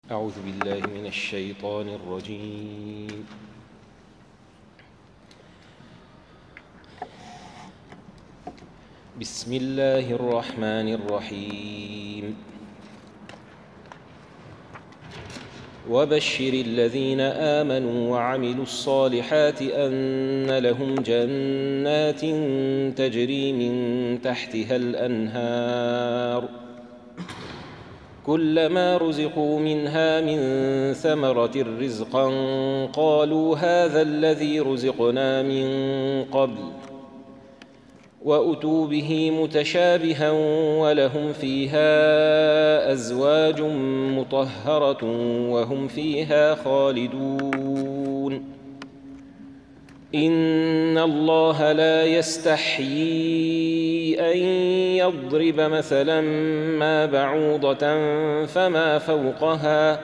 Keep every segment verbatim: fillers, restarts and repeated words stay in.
أعوذ بالله من الشيطان الرجيم. بسم الله الرحمن الرحيم. وبشر الذين آمنوا وعملوا الصالحات أن لهم جنات تجري من تحتها الأنهار كلما رزقوا منها من ثمرة رزقا قالوا هذا الذي رزقنا من قبل وأتوا به متشابها ولهم فيها أزواج مطهرة وهم فيها خالدون. إن الله لا يستحيي أن يضرب مثلا ما بعوضة فما فوقها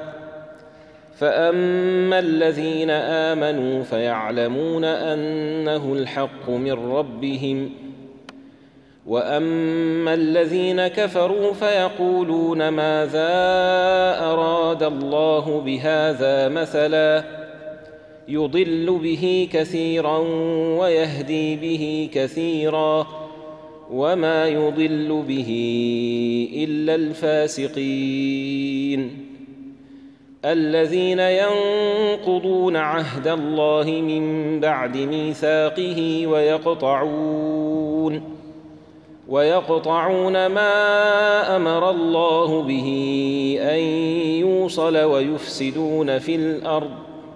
فأما الذين آمنوا فيعلمون أنه الحق من ربهم وأما الذين كفروا فيقولون ماذا أراد الله بهذا مثلا يضل به كثيرا ويهدي به كثيرا وما يضل به إلا الفاسقين الذين ينقضون عهد الله من بعد ميثاقه ويقطعون ويقطعون ما أمر الله به أن يوصل ويفسدون في الأرض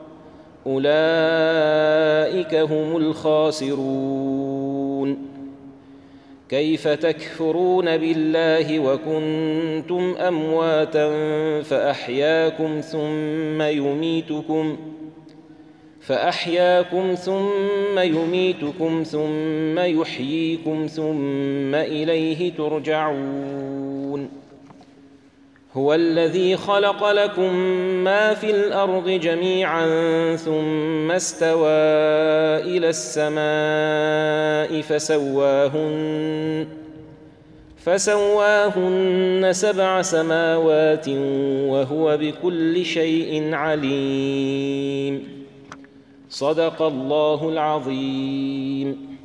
أولئك هم الخاسرون. كيف تكفرون بالله وكنتم أمواتا فأحياكم ثم يميتكم فأحياكم ثم يميتكم ثم يحييكم ثم إليه ترجعون. هو الذي خلق لكم ما في الأرض جميعا ثم استوى إلى السماء فسواهن فسواهن سبع سماوات وهو بكل شيء عليم. صدق الله العظيم.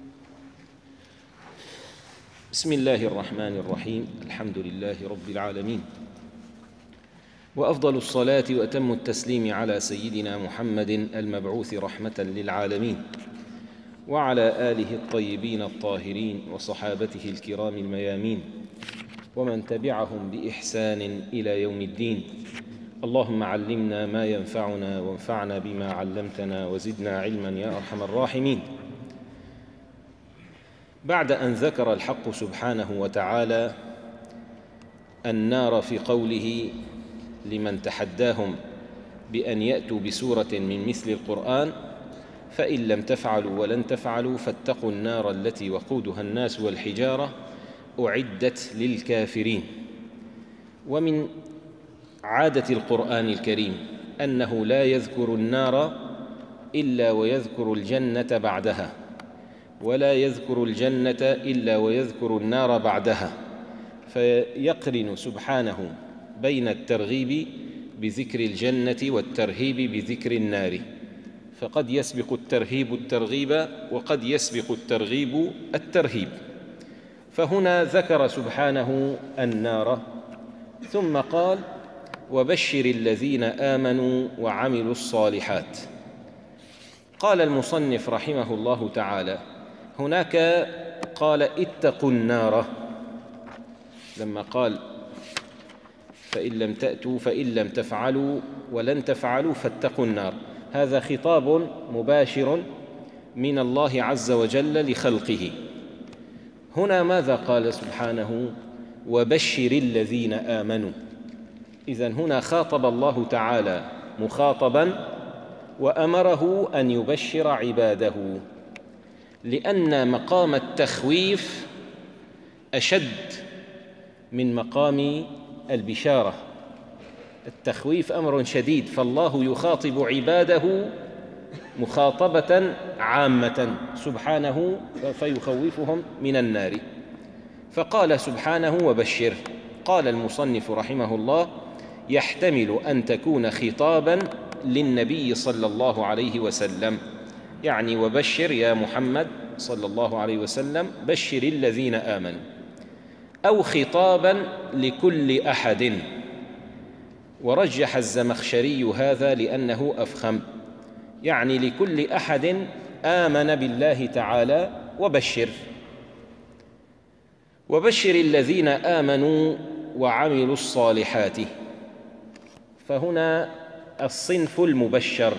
بسم الله الرحمن الرحيم. الحمد لله رب العالمين، وأفضل الصلاة وأتم التسليم على سيدنا محمد المبعوث رحمة للعالمين وعلى آله الطيبين الطاهرين وصحابته الكرام الميامين ومن تبعهم بإحسان إلى يوم الدين. اللهم علمنا ما ينفعنا وانفعنا بما علمتنا وزدنا علما يا أرحم الراحمين. بعد أن ذكر الحق سبحانه وتعالى النار في قوله لمن تحداهم بأن يأتوا بسورة من مثل القرآن فإن لم تفعلوا ولن تفعلوا فاتقوا النار التي وقودها الناس والحجارة أعدت للكافرين. ومن عادة القرآن الكريم أنه لا يذكر النار إلا ويذكر الجنة بعدها، ولا يذكر الجنة إلا ويذكر النار بعدها، فيقرن سبحانه بين الترغيب بذكر الجنة والترهيب بذكر النار، فقد يسبق الترهيب الترغيب وقد يسبق الترغيب الترهيب. فهنا ذكر سبحانه النار ثم قال وبشر الذين آمنوا وعملوا الصالحات. قال المصنف رحمه الله تعالى هناك قال اتقوا النار، لما قال فإن لم تأتوا فإن لم تفعلوا ولن تفعلوا فاتقوا النار، هذا خطاب مباشر من الله عز وجل لخلقه. هنا ماذا قال سبحانه؟ وبشر الذين آمنوا. إذن هنا خاطب الله تعالى مخاطبا وأمره أن يبشر عباده، لأن مقام التخويف أشد من مقام البشارة. التخويف أمر شديد، فالله يخاطب عباده مخاطبة عامة سبحانه فيخوفهم من النار. فقال سبحانه وبشر. قال المصنف رحمه الله يحتمل أن تكون خطابا للنبي صلى الله عليه وسلم، يعني وبشر يا محمد صلى الله عليه وسلم بشر الذين آمنوا، أو خطابا لكل أحد. ورجح الزمخشري هذا لأنه أفخم، يعني لكل أحد آمن بالله تعالى وبشر. وبشر الذين آمنوا وعملوا الصالحات، فهنا الصنف المبشر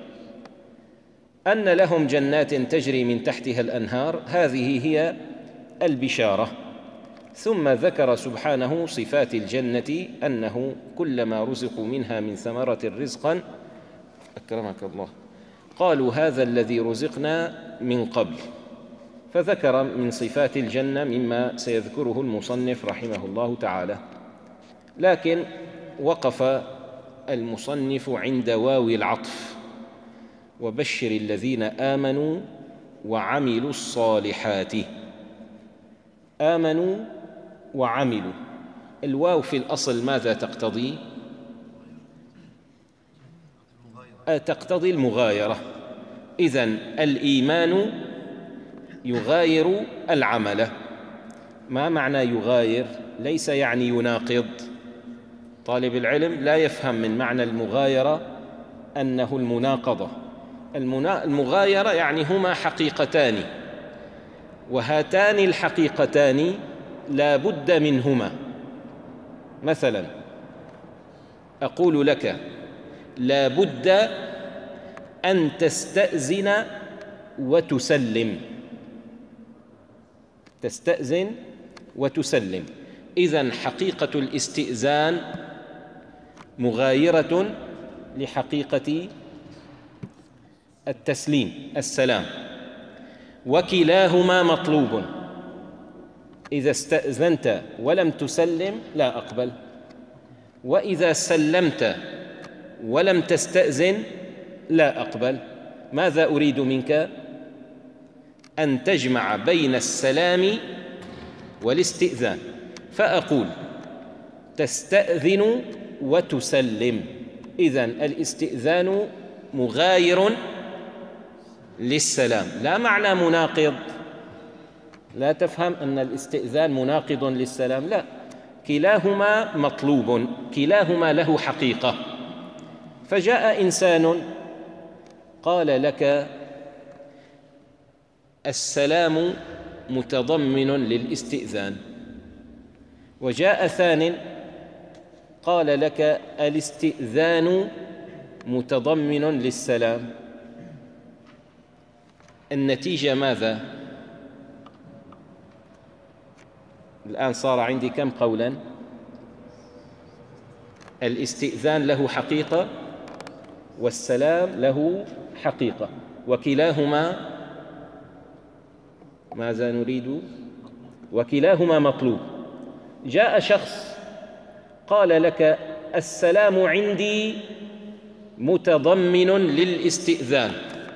أن لهم جنات تجري من تحتها الأنهار، هذه هي البشارة. ثم ذكر سبحانه صفات الجنة، أنه كلما رزقوا منها من ثمرة رزقا أكرمك الله قالوا هذا الذي رزقنا من قبل، فذكر من صفات الجنة مما سيذكره المصنف رحمه الله تعالى. لكن وقف المصنف عند واو العطف، وبشر الذين آمنوا وعملوا الصالحات. آمنوا وعملوا، الواو في الأصل ماذا تقتضي؟ تقتضي المغايرة. إذن الإيمان يغاير العمل. ما معنى يغاير؟ ليس يعني يناقض. طالب العلم لا يفهم من معنى المغايرة أنه المناقضة. المغايرة يعني هما حقيقتان، وهاتان الحقيقتان لا بد منهما. مثلا أقول لك لا بد أن تستأذن وتسلم، تستأذن وتسلم. إذن حقيقة الاستئذان مغايرة لحقيقة التسليم السلام، وكلاهما مطلوب. إذا استأذنت ولم تسلم لا أقبل، وإذا سلمت ولم تستأذن لا أقبل. ماذا أريد منك؟ أن تجمع بين السلام والاستئذان، فأقول تستأذن وتسلم. إذن الاستئذان مغاير للسلام، لا معنى مناقض. لا تفهم أن الاستئذان مناقض للسلام، لا، كلاهما مطلوب، كلاهما له حقيقة. فجاء إنسان قال لك السلام متضمن للاستئذان، وجاء ثان قال لك الاستئذان متضمن للسلام. النتيجة ماذا؟ الآن صار عندي كم قولا؟ الاستئذان له حقيقة والسلام له حقيقة، وكلاهما ماذا نريد؟ وكلاهما مطلوب. جاء شخص قال لك السلام عندي متضمن للاستئذان.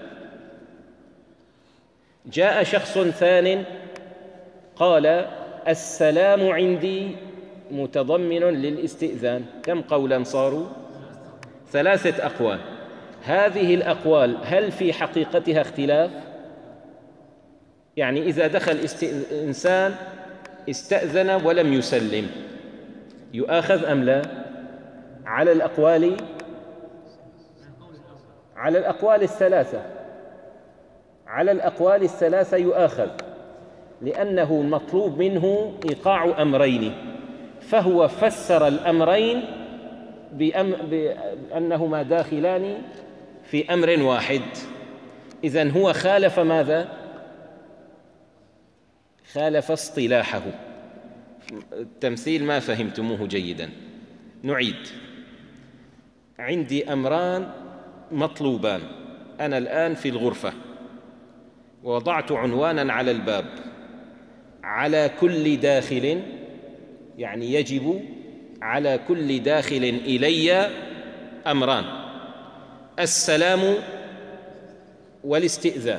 جاء شخص ثان قال السلام عندي متضمن للاستئذان. كم قولا صاروا؟ ثلاثة أقوال. هذه الأقوال هل في حقيقتها اختلاف؟ يعني إذا دخل إنسان استأذن ولم يسلم يؤاخذ أم لا؟ على الأقوال على الأقوال الثلاثة على الأقوال الثلاثة يؤاخذ، لأنه المطلوب منه إيقاع أمرين، فهو فسر الأمرين بأم بأنهما داخلان في أمر واحد. إذن هو خالف ماذا؟ خالف اصطلاحه. التمثيل ما فهمتموه جيدا، نعيد. عندي أمران مطلوبان، أنا الآن في الغرفة ووضعت عنوانا على الباب: على كل داخل، يعني يجب على كل داخل إلي أمران: السلام والاستئذان.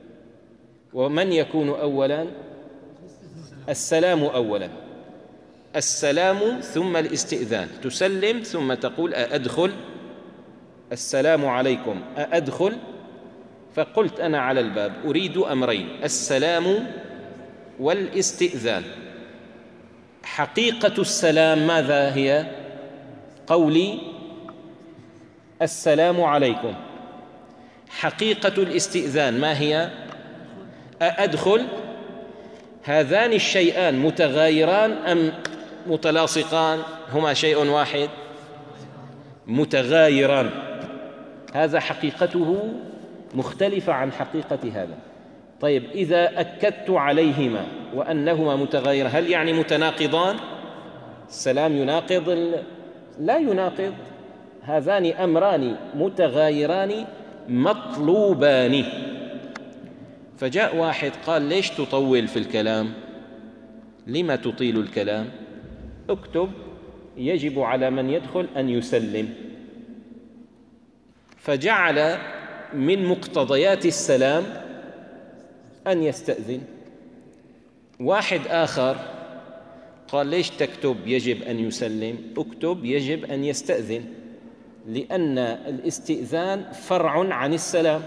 ومن يكون أولا؟ السلام أولا. السلام ثم الاستئذان، تسلم ثم تقول أأدخل؟ السلام عليكم، أأدخل؟ فقلت أنا على الباب أريد أمرين، السلام والاستئذان. حقيقة السلام ماذا هي؟ قولي السلام عليكم. حقيقة الاستئذان ما هي؟ أأدخل؟ هذان الشيئان متغايران أم متلاصقان؟ هما شيء واحد، متغايران. هذا حقيقته مختلفة عن حقيقة هذا. طيب إذا أكدت عليهما وأنهما متغايران، هل يعني متناقضان؟ السلام يناقض ال... لا يناقض، هذان أمران متغايران مطلوبان. فجاء واحد قال ليش تطول في الكلام؟ لما تطيل الكلام؟ اكتب يجب على من يدخل أن يسلم. فجعل من مقتضيات السلام أن يستأذن. واحد آخر قال ليش تكتب يجب أن يسلم؟ اكتب يجب أن يستأذن، لأن الاستئذان فرع عن السلام.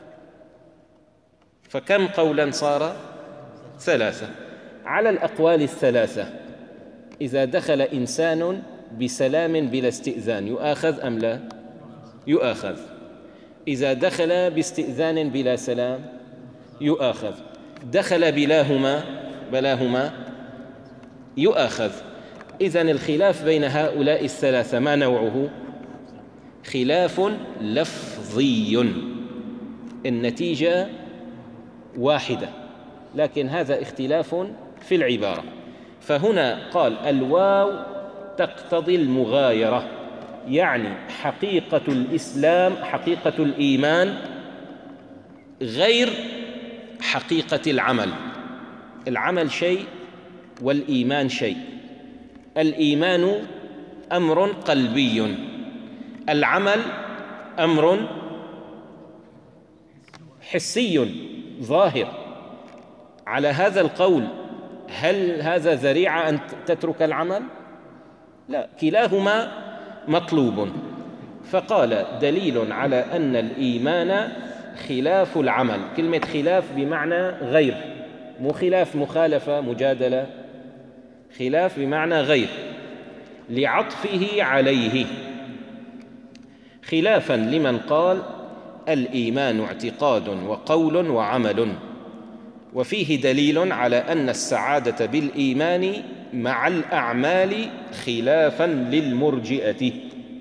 فكم قولا صار؟ ثلاثة. على الأقوال الثلاثة إذا دخل إنسان بسلام بلا استئذان يؤاخذ أم لا؟ يؤاخذ. إذا دخل باستئذان بلا سلام يؤاخذ. دخل بلاهما بلاهما يؤاخذ. إذن الخلاف بين هؤلاء الثلاثة ما نوعه؟ خلاف لفظي، النتيجة واحدة، لكن هذا اختلاف في العبارة. فهنا قال الواو تقتضي المغايرة، يعني حقيقة الإسلام، حقيقة الإيمان غير حقيقة العمل. العمل شيء والإيمان شيء. الإيمان أمر قلبي، العمل أمر حسي ظاهر. على هذا القول هل هذا ذريعة أن تترك العمل؟ لا، كلاهما مطلوب. فقال دليل على أن الإيمان خلاف العمل. كلمة خلاف بمعنى غير، مو خلاف مخالفة مجادلة، خلاف بمعنى غير، لعطفه عليه، خلافا لمن قال الإيمان اعتقاد وقول وعمل. وفيه دليل على أن السعادة بالإيمان مع الأعمال خلافا للمرجئة.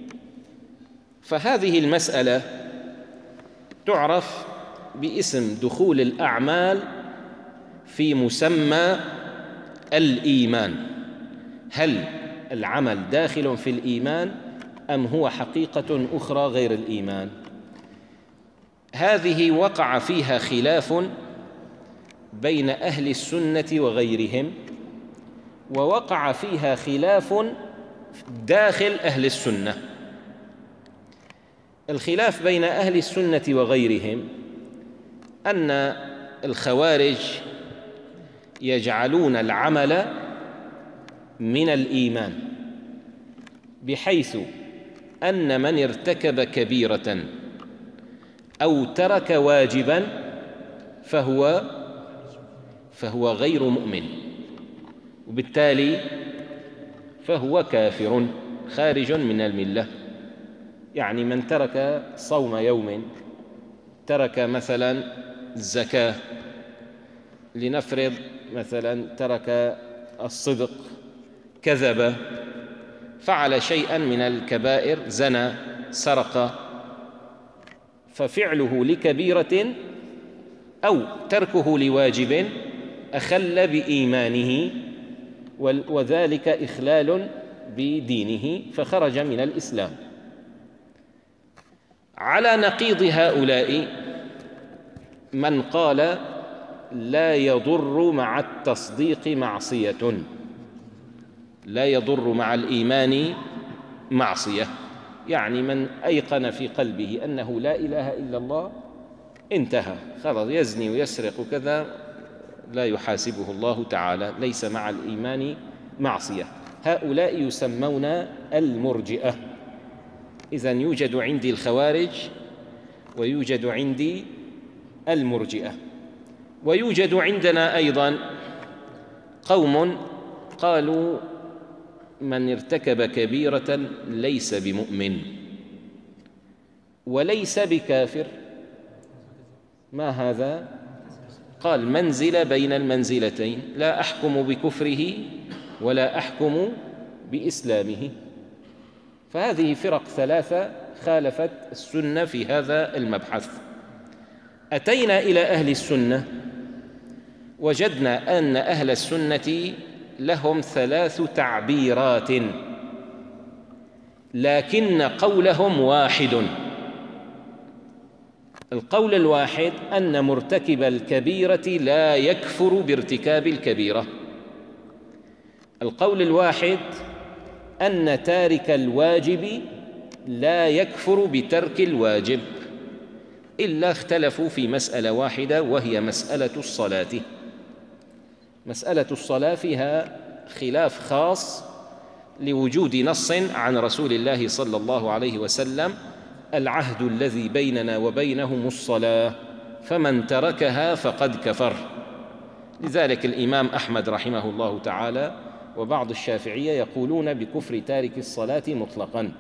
فهذه المسألة تعرف باسم دخول الأعمال في مسمى الإيمان. هل العمل داخل في الإيمان أم هو حقيقة أخرى غير الإيمان؟ هذه وقع فيها خلاف بين أهل السنة وغيرهم، ووقع فيها خلاف داخل أهل السنة. الخلاف بين أهل السنة وغيرهم أن الخوارج يجعلون العمل من الإيمان، بحيث أن من ارتكب كبيرة أو ترك واجبا فهو فهو غير مؤمن، وبالتالي فهو كافر خارج من الملة. يعني من ترك صوم يوم، ترك مثلا الزكاة، لنفرض مثلا ترك الصدق، كذب، فعل شيئا من الكبائر، زنى، سرق، ففعله لكبيرة أو تركه لواجب أخل بإيمانه، وذلك إخلال بدينه فخرج من الإسلام. على نقيض هؤلاء من قال لا يضر مع التصديق معصية، لا يضر مع الإيمان معصية. يعني من أيقن في قلبه أنه لا إله إلا الله انتهى، خلاص، يزني ويسرق وكذا لا يحاسبه الله تعالى، ليس مع الإيمان معصية. هؤلاء يسمون المرجئة. إذن يوجد عندي الخوارج ويوجد عندي المرجئة. ويوجد عندنا أيضا قوم قالوا من ارتكب كبيرة ليس بمؤمن وليس بكافر. ما هذا؟ قال منزلة بين المنزلتين، لا أحكم بكفره ولا أحكم بإسلامه. فهذه فرق ثلاثة خالفت السنة في هذا المبحث. أتينا إلى أهل السنة وجدنا أن أهل السنة لهم ثلاث تعبيرات، لكن قولهم واحد. القول الواحد أن مرتكب الكبيرة لا يكفر بارتكاب الكبيرة. القول الواحد أن تارك الواجب لا يكفر بترك الواجب، إلا اختلفوا في مسألة واحدة وهي مسألة الصلاة. مسألة الصلاة فيها خلاف خاص لوجود نص عن رسول الله صلى الله عليه وسلم: العهد الذي بيننا وبينهم الصلاة، فمن تركها فقد كفر. لذلك الإمام أحمد رحمه الله تعالى وبعض الشافعية يقولون بكفر تارك الصلاة مطلقاً،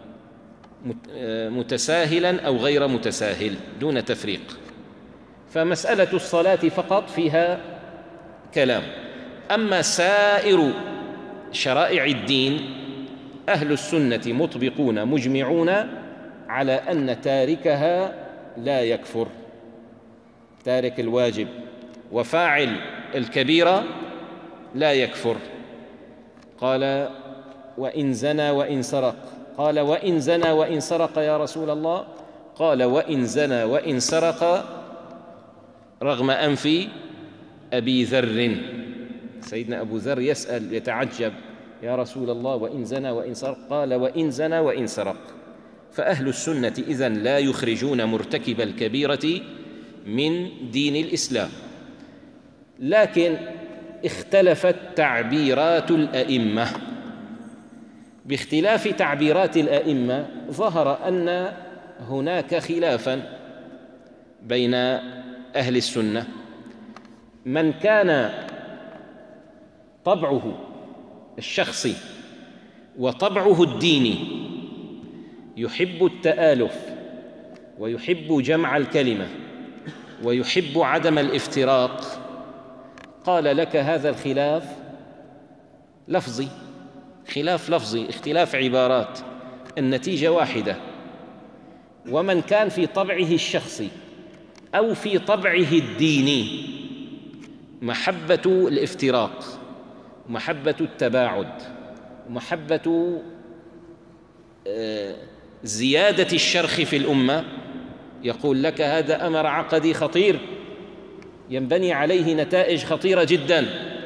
متساهلاً أو غير متساهل دون تفريق. فمسألة الصلاة فقط فيها كلام. أما سائر شرائع الدين أهل السنة مطبقون مجمعون على أن تاركها لا يكفر. تارك الواجب وفاعل الكبيرة لا يكفر. قال: وإن زنى وإن سرق. قال: وإن زنى وإن سرق يا رسول الله؟ قال: وإن زنى وإن سرق رغم أنف أبي ذر. سيدنا أبو ذر يسأل يتعجب: يا رسول الله وإن زنى وإن سرق؟ قال: وإن زنى وإن سرق. فأهل السنة إذن لا يخرجون مرتكب الكبيرة من دين الإسلام. لكن اختلفت تعبيرات الأئمة. باختلاف تعبيرات الأئمة ظهر أن هناك خلافاً بين أهل السنة. من كان طبعه الشخصي وطبعه الديني يحب التآلف ويحب جمع الكلمة ويحب عدم الافتراق، قال لك هذا الخلاف لفظي، خلاف لفظي، اختلاف عبارات، النتيجة واحدة. ومن كان في طبعه الشخصي أو في طبعه الديني محبة الافتراق، محبة التباعد، محبة زيادة الشرخ في الأمة، يقول لك هذا أمر عقدي خطير ينبني عليه نتائج خطيرة جدا.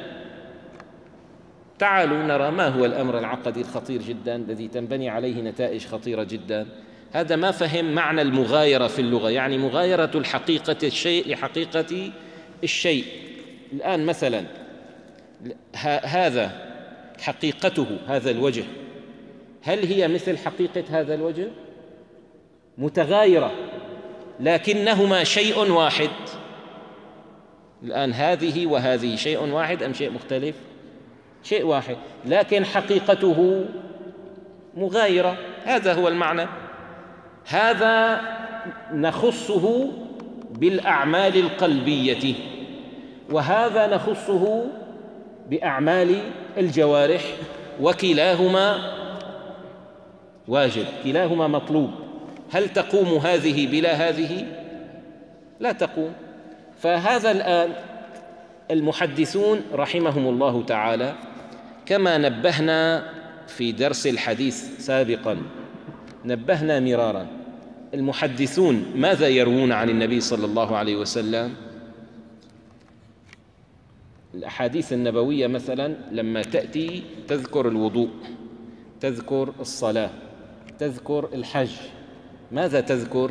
تعالوا نرى ما هو الأمر العقدي الخطير جدا الذي تنبني عليه نتائج خطيرة جدا. هذا ما فهم معنى المغايرة في اللغة، يعني مغايرة الحقيقة الشيء لحقيقة الشيء. الآن مثلا هذا حقيقته هذا الوجه، هل هي مثل حقيقة هذا الوجه؟ متغايرة، لكنهما شيء واحد. الآن هذه وهذه شيء واحد أم شيء مختلف؟ شيء واحد، لكن حقيقته مغايرة. هذا هو المعنى. هذا نخصه بالأعمال القلبية، وهذا نخصه بأعمال الجوارح، وكلاهما واجب، كلاهما مطلوب. هل تقوم هذه بلا هذه؟ لا تقوم. فهذا الآن المحدثون رحمهم الله تعالى، كما نبهنا في درس الحديث سابقا، نبهنا مرارا، المحدثون ماذا يروون عن النبي صلى الله عليه وسلم؟ الأحاديث النبوية مثلا لما تأتي تذكر الوضوء، تذكر الصلاة، تذكر الحج، ماذا تذكر؟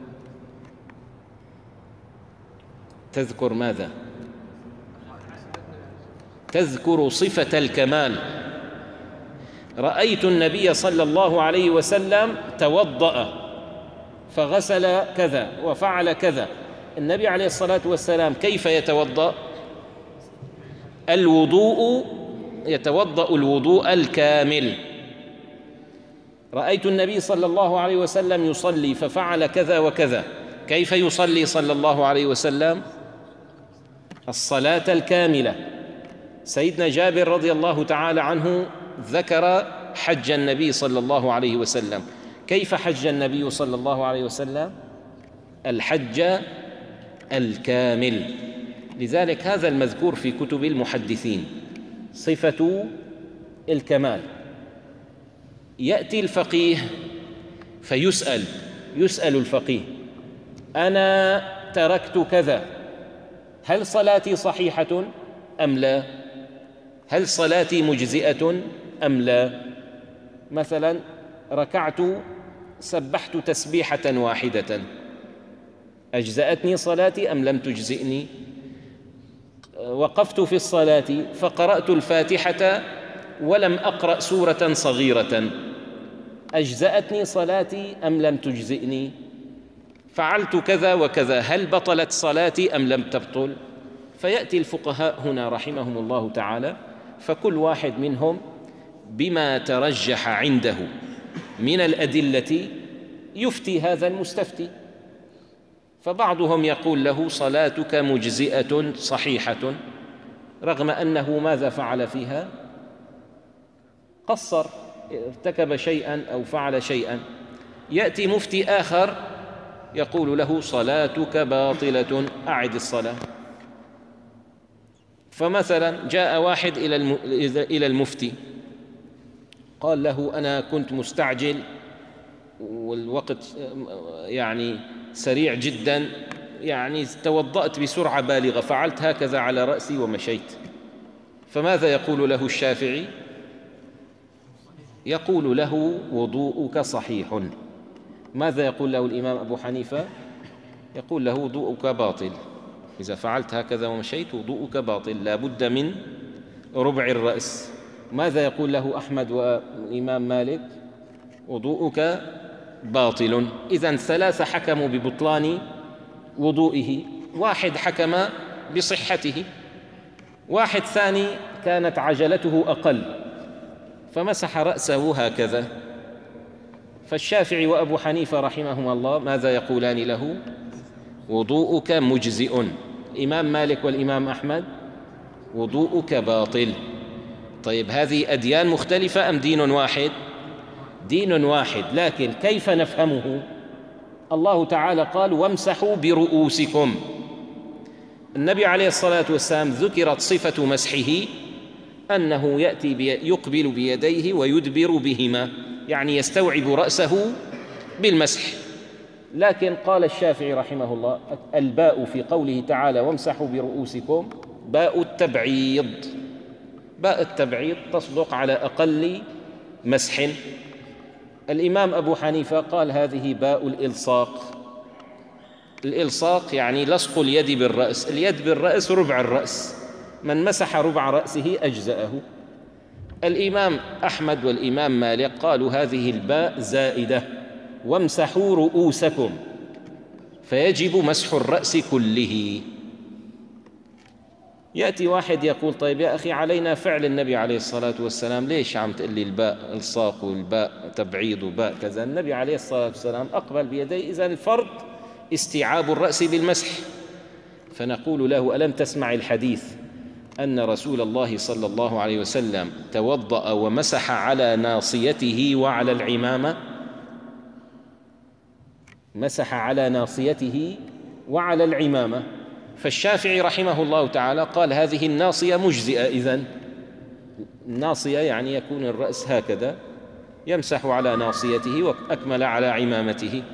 تذكر ماذا؟ تذكر صفة الكمال. رأيت النبي صلى الله عليه وسلم توضأ فغسل كذا وفعل كذا. النبي عليه الصلاة والسلام كيف يتوضأ؟ الوضوء، يتوضأ الوضوء الكامل. رأيت النبي صلى الله عليه وسلم يصلي ففعل كذا وكذا. كيف يصلي صلى الله عليه وسلم؟ الصلاة الكاملة. سيدنا جابر رضي الله تعالى عنه ذكر حج النبي صلى الله عليه وسلم. كيف حج النبي صلى الله عليه وسلم؟ الحج الكامل. لذلك هذا المذكور في كتب المحدثين صفة الكمال. يأتي الفقيه فيسأل، يسأل الفقيه: أنا تركت كذا، هل صلاتي صحيحة أم لا؟ هل صلاتي مجزئة أم لا؟ مثلا ركعت سبحت تسبيحة واحدة، أجزأتني صلاتي أم لم تجزئني؟ وقفت في الصلاة فقرأت الفاتحة ولم أقرأ سورة صغيرة، أجزأتني صلاتي أم لم تجزئني؟ فعلت كذا وكذا، هل بطلت صلاتي أم لم تبطل؟ فيأتي الفقهاء هنا رحمهم الله تعالى، فكل واحد منهم بما ترجح عنده من الأدلة يفتي هذا المستفتي. فبعضهم يقول له: صلاتك مجزئة صحيحة، رغم أنه ماذا فعل فيها؟ قصر، ارتكب شيئا أو فعل شيئا. يأتي مفتي آخر يقول له: صلاتك باطلة، أعد الصلاة. فمثلا جاء واحد إلى المفتي قال له: أنا كنت مستعجل والوقت يعني سريع جدا، يعني توضأت بسرعة بالغة، فعلت هكذا على رأسي ومشيت. فماذا يقول له الشافعي؟ يقول له: وضوءك صحيح. ماذا يقول له الإمام أبو حنيفة؟ يقول له: وضوءك باطل، إذا فعلت هكذا ومشيت وضوءك باطل، لا بد من ربع الرأس. ماذا يقول له أحمد والإمام مالك؟ وضوءك باطل. إذن ثلاثة حكموا ببطلان وضوئه، واحد حكم بصحته، واحد ثاني كانت عجلته أقل فمسح رأسه هكذا. فالشافعي وأبو حنيفة رحمهما الله ماذا يقولان له؟ وضوءك مجزئ. الإمام مالك والإمام أحمد: وضوءك باطل. طيب، هذه أديان مختلفة أم دين واحد؟ دين واحد، لكن كيف نفهمه؟ الله تعالى قال: وامسحوا برؤوسكم. النبي عليه الصلاة والسلام ذكرت صفة مسحه أنه يأتي بي يقبل بيديه ويدبر بهما، يعني يستوعب رأسه بالمسح. لكن قال الشافعي رحمه الله: الباء في قوله تعالى وامسحوا برؤوسكم باء التبعيض، باء التبعيض تصدق على أقل مسح. الإمام أبو حنيفة قال: هذه باء الإلصاق. الإلصاق يعني لصق اليد بالرأس، اليد بالرأس ربع الرأس، من مسح ربع رأسه أجزأه. الإمام أحمد والإمام مالك قالوا: هذه الباء زائدة، وامسحوا رؤوسكم، فيجب مسح الرأس كله. يأتي واحد يقول: طيب يا أخي، علينا فعل النبي عليه الصلاة والسلام، ليش عم تقول لي الباء الصاق والباء تبعيض وباء كذا؟ النبي عليه الصلاة والسلام أقبل بيديه، إذن الفرض استيعاب الرأس بالمسح. فنقول له: ألم تسمع الحديث أن رسول الله صلى الله عليه وسلم توضأ ومسح على ناصيته وعلى العمامة؟ مسح على ناصيته وعلى العمامة. فالشافعي رحمه الله تعالى قال: هذه الناصية مجزئة. إذن الناصية يعني يكون الرأس هكذا، يمسح على ناصيته وأكمل على عمامته.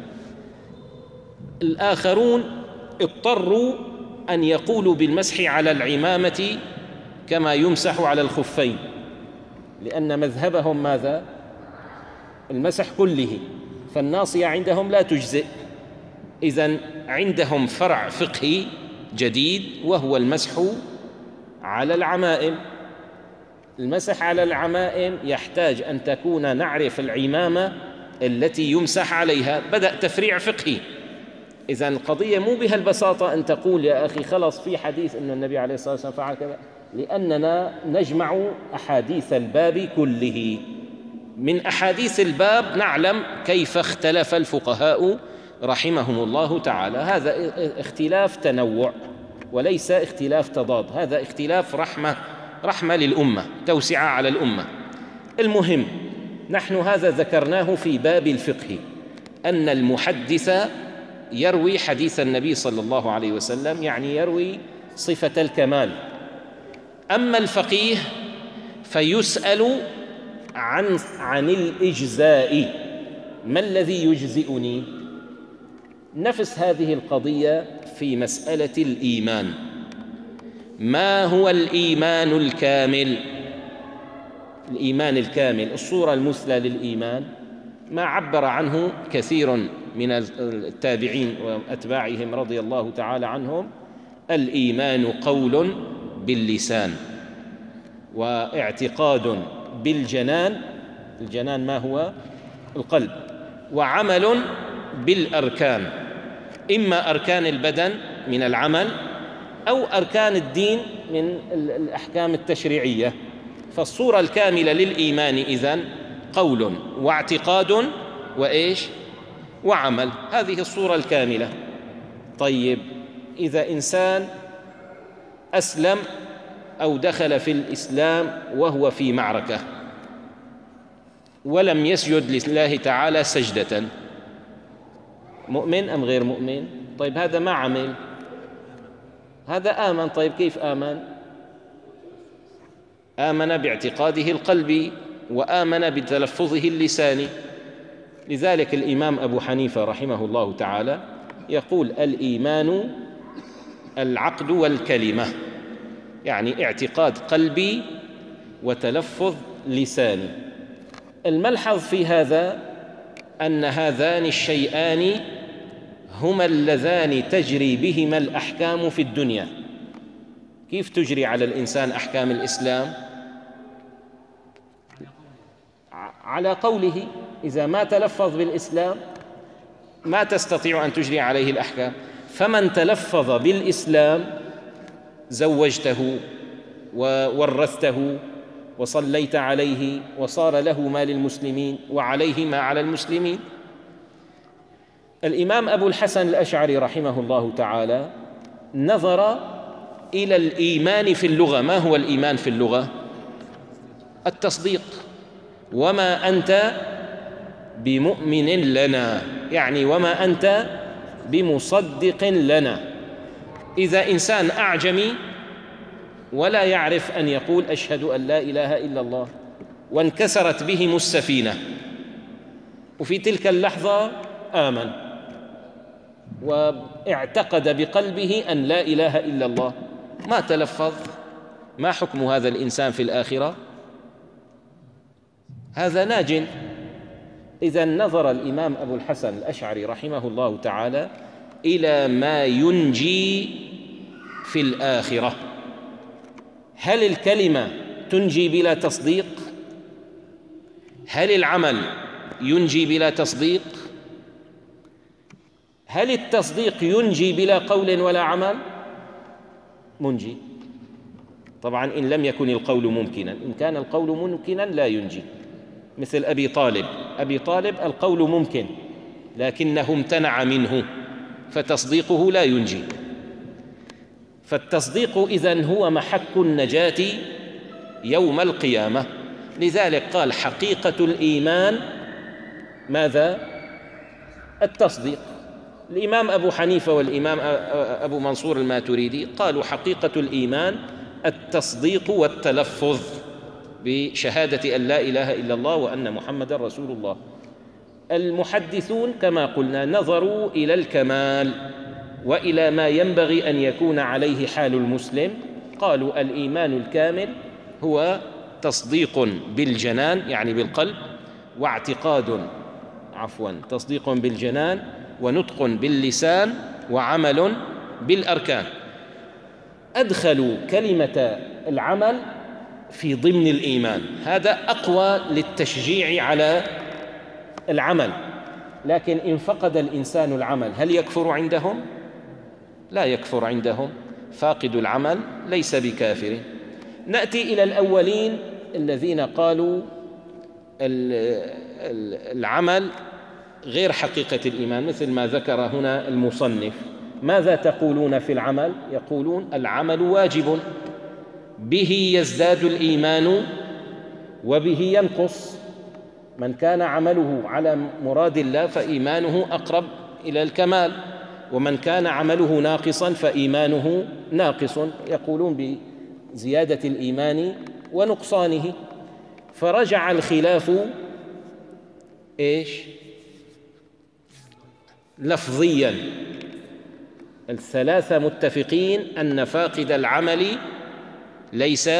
الآخرون اضطروا أن يقولوا بالمسح على العمامة كما يمسح على الخفين، لأن مذهبهم ماذا؟ المسح كله، فالناصية عندهم لا تجزئ. إذن عندهم فرع فقهي جديد وهو المسح على العمائم. المسح على العمائم يحتاج أن تكون نعرف العمامة التي يمسح عليها، بدأ تفريع فقهي. إذن القضية مو بهالبساطة أن تقول يا أخي خلص في حديث أن النبي عليه الصلاة والسلام فعل كذا، لأننا نجمع أحاديث الباب كله. من أحاديث الباب نعلم كيف اختلف الفقهاء رحمهم الله تعالى. هذا اختلاف تنوع وليس اختلاف تضاد، هذا اختلاف رحمة رحمة للأمة، توسعة على الأمة. المهم نحن هذا ذكرناه في باب الفقه، أن المحدث يروي حديث النبي صلى الله عليه وسلم، يعني يروي صفة الكمال. أما الفقيه فيسأل عن عن الإجزاء، ما الذي يجزئني؟ نفس هذه القضية في مسألة الإيمان. ما هو الإيمان الكامل؟ الإيمان الكامل، الصورة المثلى للإيمان ما عبر عنه كثير من التابعين وأتباعهم رضي الله تعالى عنهم: الإيمان قول باللسان واعتقاد بالجنان، الجنان ما هو؟ القلب، وعمل بالأركان، إما أركان البدن من العمل أو أركان الدين من الأحكام التشريعية. فالصورة الكاملة للإيمان إذن قول واعتقاد وإيش؟ وعمل، هذه الصورة الكاملة. طيب إذا إنسان أسلم أو دخل في الإسلام وهو في معركة ولم يسجد لله تعالى سجدة، مؤمن أم غير مؤمن؟ طيب هذا ما عمل، هذا آمن. طيب كيف آمن؟ آمن باعتقاده القلبي وآمن بتلفظه اللساني. لذلك الإمام أبو حنيفة رحمه الله تعالى يقول: الإيمان العقد والكلمة، يعني اعتقاد قلبي وتلفظ لساني. الملحظ في هذا أن هذان الشيئان هما اللذان تجري بهما الأحكام في الدنيا. كيف تجري على الإنسان أحكام الإسلام؟ على قوله. إذا ما تلفظ بالإسلام ما تستطيع أن تجري عليه الأحكام. فمن تلفظ بالإسلام زوجته وورثته وصليت عليه وصار له ما للمسلمين وعليه ما على المسلمين. الإمام أبو الحسن الأشعري رحمه الله تعالى نظر إلى الإيمان في اللغة. ما هو الإيمان في اللغة؟ التصديق. وما أنت بمؤمن لنا، يعني وما أنت بمصدق لنا. إذا إنسان أعجمي ولا يعرف أن يقول أشهد أن لا إله إلا الله وانكسرت بهم السفينة وفي تلك اللحظة آمن واعتقد بقلبه أن لا إله إلا الله، ما تلفظ، ما حكم هذا الإنسان في الآخرة؟ هذا ناج. إذا نظر الإمام أبو الحسن الأشعري رحمه الله تعالى إلى ما ينجي في الآخرة. هل الكلمة تنجي بلا تصديق؟ هل العمل ينجي بلا تصديق؟ هل التصديق ينجي بلا قول ولا عمل؟ منجي طبعا إن لم يكن القول ممكنا. إن كان القول ممكنا لا ينجي، مثل أبي طالب. أبي طالب القول ممكن لكنه امتنع منه فتصديقه لا ينجي. فالتصديق إذن هو محك النجاة يوم القيامة. لذلك قال حقيقة الإيمان ماذا؟ التصديق. الإمام أبو حنيفة والإمام أبو منصور الماتريدي قالوا حقيقة الإيمان التصديق والتلفظ بشهادة أن لا إله إلا الله وأن محمد رسول الله. المحدثون كما قلنا نظروا إلى الكمال وإلى ما ينبغي أن يكون عليه حال المسلم. قالوا الإيمان الكامل هو تصديق بالجنان يعني بالقلب، واعتقاد عفوا تصديق بالجنان ونطق باللسان وعمل بالأركان. أدخلوا كلمة العمل في ضمن الإيمان، هذا أقوى للتشجيع على العمل. لكن إن فقد الإنسان العمل هل يكفر عندهم؟ لا يكفر عندهم، فاقد العمل ليس بكافر. نأتي إلى الأولين الذين قالوا العمل غير حقيقة الإيمان، مثل ما ذكر هنا المصنف. ماذا تقولون في العمل؟ يقولون العمل واجب، به يزداد الإيمان وبه ينقص. من كان عمله على مراد الله فإيمانه أقرب إلى الكمال، ومن كان عمله ناقصا فإيمانه ناقص. يقولون بزيادة الإيمان ونقصانه. فرجع الخلاف إيش؟ لفظيا. الثلاثة متفقين أن فاقد العمل ليس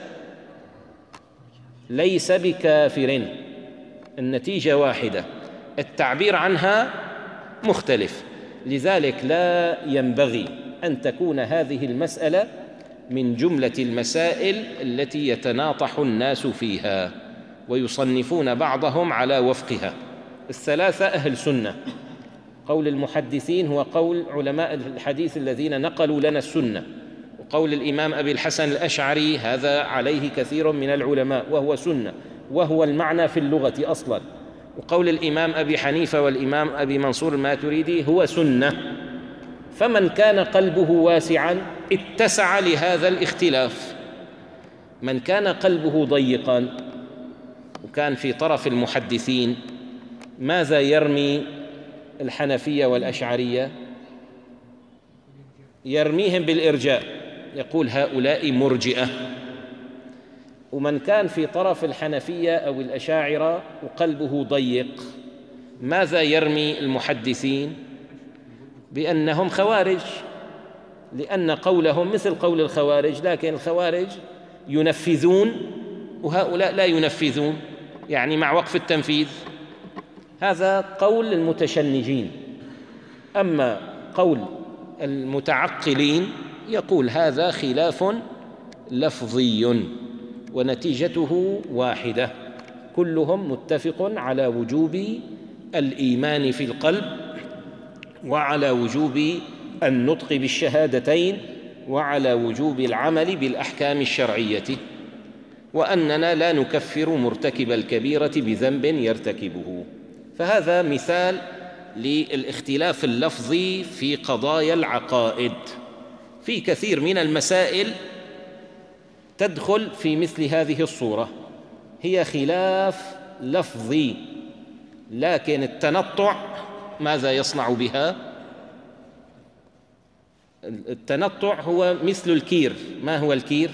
ليس بكافر، النتيجة واحدة، التعبير عنها مختلف. لذلك لا ينبغي أن تكون هذه المسألة من جملة المسائل التي يتناطح الناس فيها ويصنفون بعضهم على وفقها. الثلاثة أهل سنة. قول المحدثين هو قول علماء الحديث الذين نقلوا لنا السنة، وقول الإمام أبي الحسن الأشعري هذا عليه كثير من العلماء وهو سنة، وهو المعنى في اللغة أصلا. وقول الإمام أبي حنيفة والإمام أبي منصور الماتريدي هو سنة. فمن كان قلبه واسعا اتسع لهذا الاختلاف. من كان قلبه ضيقا وكان في طرف المحدثين، ماذا يرمي الحنفية والأشعرية؟ يرميهم بالإرجاء، يقول هؤلاء مرجئة. ومن كان في طرف الحنفية أو الأشاعرة وقلبه ضيق، ماذا يرمي المحدثين؟ بأنهم خوارج، لأن قولهم مثل قول الخوارج، لكن الخوارج ينفذون وهؤلاء لا ينفذون، يعني مع وقف التنفيذ. هذا قول المتشنجين. أما قول المتعقلين يقول هذا خلاف لفظي ونتيجته واحدة، كلهم متفق على وجوب الإيمان في القلب وعلى وجوب النطق بالشهادتين وعلى وجوب العمل بالأحكام الشرعية، وأننا لا نكفر مرتكب الكبيرة بذنب يرتكبه. فهذا مثال للاختلاف اللفظي في قضايا العقائد. في كثير من المسائل تدخل في مثل هذه الصورة، هي خلاف لفظي، لكن التنطع ماذا يصنع بها؟ التنطع هو مثل الكير. ما هو الكير؟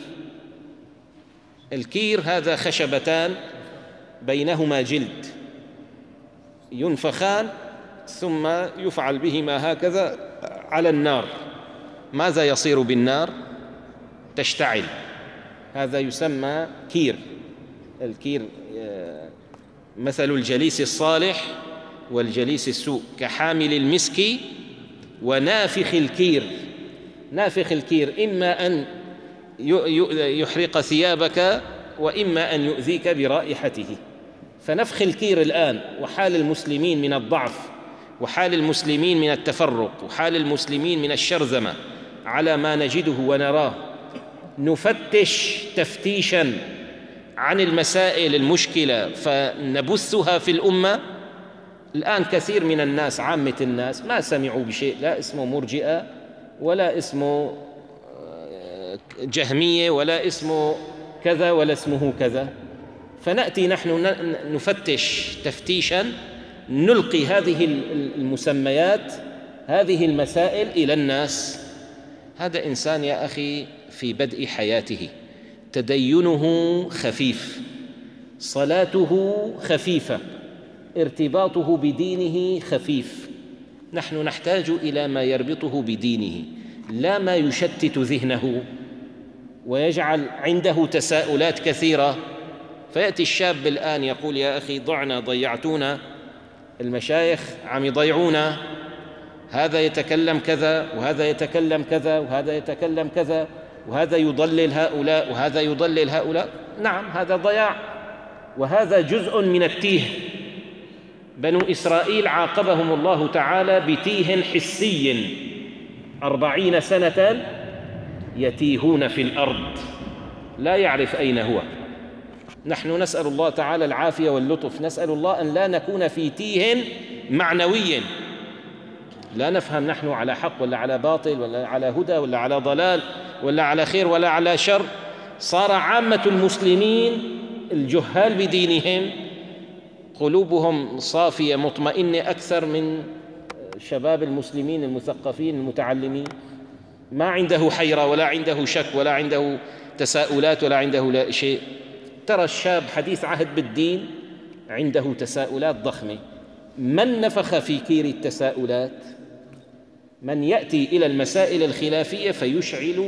الكير هذا خشبتان بينهما جلد، ينفخان ثم يفعل بهما هكذا على النار. ماذا يصير بالنار؟ تشتعل. هذا يسمى كير. الكير مثل الجليس الصالح والجليس السوء كحامل المسك ونافخ الكير. نافخ الكير إما أن يحرق ثيابك وإما أن يؤذيك برائحته. فنفخ الكير الآن وحال المسلمين من الضعف وحال المسلمين من التفرق وحال المسلمين من الشرذمة على ما نجده ونراه، نفتش تفتيشاً عن المسائل المشكلة فنبثها في الأمة. الآن كثير من الناس، عامة الناس، ما سمعوا بشيء لا اسمه مرجئة ولا اسمه جهمية ولا اسمه كذا ولا اسمه كذا. فنأتي نحن نفتش تفتيشاً، نلقي هذه المسميات، هذه المسائل إلى الناس. هذا إنسان يا أخي في بدء حياته، تدينه خفيف، صلاته خفيفة، ارتباطه بدينه خفيف. نحن نحتاج إلى ما يربطه بدينه، لا ما يشتت ذهنه ويجعل عنده تساؤلات كثيرة. فيأتي الشاب الآن يقول يا أخي ضعنا، ضيعتونا، المشايخ عم يضيعونا، هذا يتكلم كذا وهذا يتكلم كذا وهذا يتكلم كذا وهذا يضلل هؤلاء وهذا يضلل هؤلاء. نعم هذا ضياع، وهذا جزء من التيه. بنو إسرائيل عاقبهم الله تعالى بتيه حسي، أربعين سنة يتيهون في الأرض لا يعرف أين هو. نحن نسأل الله تعالى العافية واللطف، نسأل الله أن لا نكون في تيه معنوي، لا نفهم نحن على حق ولا على باطل ولا على هدى ولا على ضلال ولا على خير ولا على شر. صار عامة المسلمين الجهال بدينهم قلوبهم صافية مطمئنة أكثر من شباب المسلمين المثقفين المتعلمين، ما عنده حيرة ولا عنده شك ولا عنده تساؤلات ولا عنده لا شيء. ترى الشاب حديث عهد بالدين عنده تساؤلات ضخمة. من نفخ في كير التساؤلات؟ من يأتي إلى المسائل الخلافية فيشعل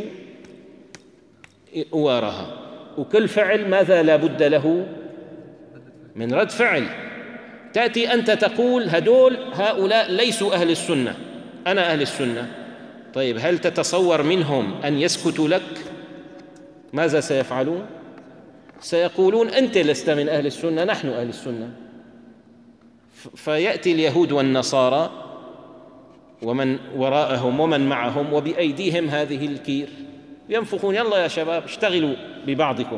أوارها، وكل فعل ماذا لا بد له من رد فعل. تأتي أنت تقول هدول هؤلاء ليسوا أهل السنة، أنا أهل السنة. طيب هل تتصور منهم أن يسكتوا لك؟ ماذا سيفعلون؟ سيقولون أنت لست من أهل السنة، نحن أهل السنة. فيأتي اليهود والنصارى ومن وراءهم ومن معهم وبأيديهم هذه الكير ينفخون، يلا يا شباب اشتغلوا ببعضكم،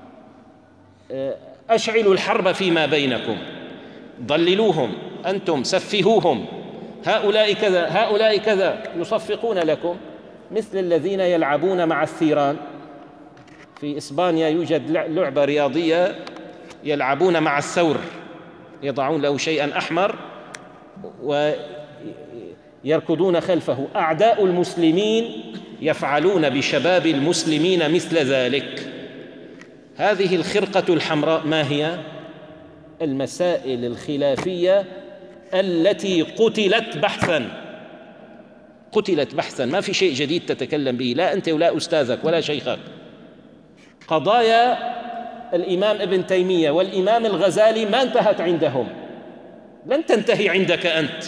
أشعلوا الحرب فيما بينكم، ضللوهم أنتم، سفهوهم، هؤلاء كذا هؤلاء كذا، يصفقون لكم مثل الذين يلعبون مع الثيران. في إسبانيا يوجد لعبة رياضية يلعبون مع الثور، يضعون له شيئا أحمر ويركضون خلفه. أعداء المسلمين يفعلون بشباب المسلمين مثل ذلك. هذه الخرقة الحمراء ما هي؟ المسائل الخلافية التي قتلت بحثاً، قتلت بحثاً، ما في شيء جديد تتكلم به، لا أنت ولا أستاذك ولا شيخك. قضايا الإمام ابن تيمية والإمام الغزالي ما انتهت عندهم، لن تنتهي عندك أنت.